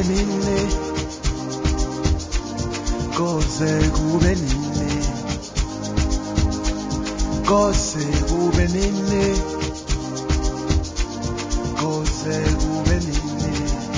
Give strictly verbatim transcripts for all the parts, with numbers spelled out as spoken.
kube nini, koze kube nini, koze kube nini, koze kube nini.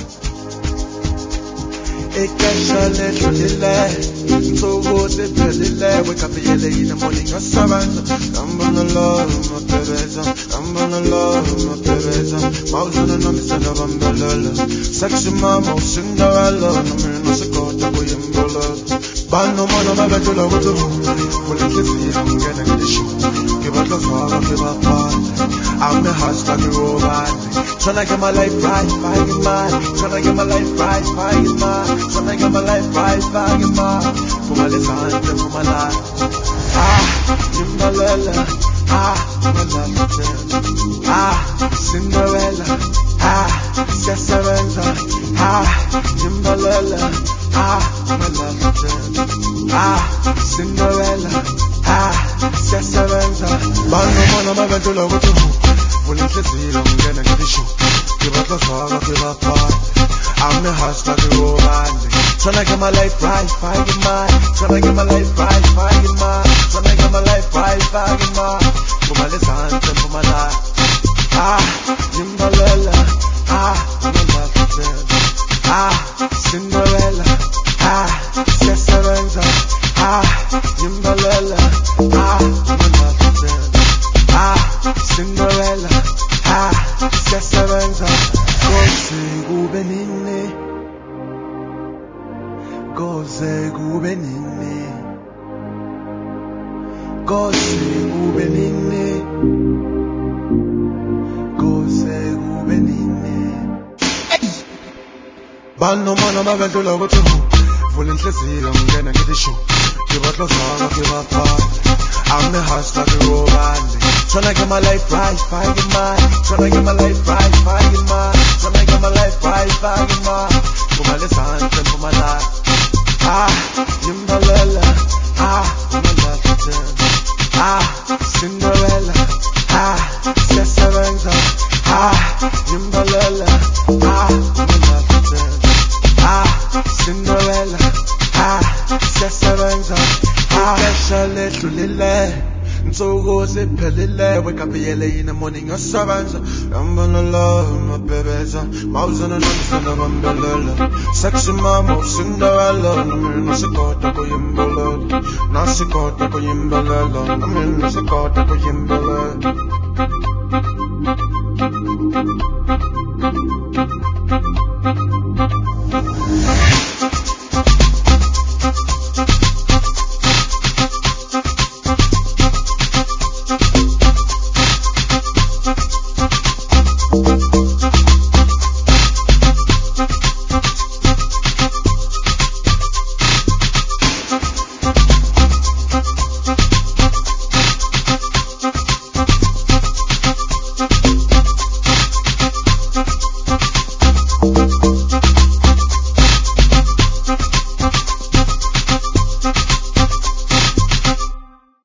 Ikesha ledlulile, nsuku siphelile, wake up early in the morning yasebenza. Ngambona love mapebeza, ngambona love mapebeza, mawuzona nomisana bambelela. Sexy mama uSinderella, nomina sikota kuyimbolela. Bano mana mabetula kutubu, mulinhliziywa ngena ngisho. Ngibatla faka ngibaphathe, I'm the hustler ngirobani. Tryna get my life right, fighting mine. Tryna get my life right, fighting mine. Tryna get my life right, fighting mine. For my left for my life. Ah, Timbalela. Ah, my love. Ah, Cinderella. Ah, Sesavenza. Ah, Timbalela. Ah, my love. Ah, Cinderella. Ah, Sesavenza. Bano mana mabetula kutubu, mulinhliziywa ngena ngisho. Ngibatla faka ngibaphathe, I'm the hustler ngirobani. Tryna get my life right, fighting mine. Tryna get my life right, fighting mine. Tryna get my life right, fighting mine. For my left for my life. Ah, Timbalela. Ah, my love. Ah, Cinderella. Ah, Sesavenza. Ah, Timbalela. Ah, my love. Ah, Cinderella. Ah, Sesavenza. Koze kube nini, koze kube nini, koze kube nini, koze kube nini. Bano mana mabetula kutubu, mulinhliziywa ngena ngisho. Ngibatla faka ngibaphathe, I'm the hustler ngirobani. Tryna get my life right, fighting mine. Tryna get my life right, fighting mine. Tryna get my life right, fighting mine. For my left for my life. Ah, Timbalela. Ah, my love. Ah, Cinderella. Ah, Sesavenza. Ah, Timbalela. Ah, my love. Ah, Cinderella. Ah, Sesavenza. Ah, ikesha ledlulile, nsuku siphelile, wake up early in the morning yasebenza. Ngambona love mapebeza, mawuzona nomisana bambelela. Sexy mama uSinderella, nomina sikota kuyimbolela. Nasikota kuyimbolela, nomina sikota kuyimbolela.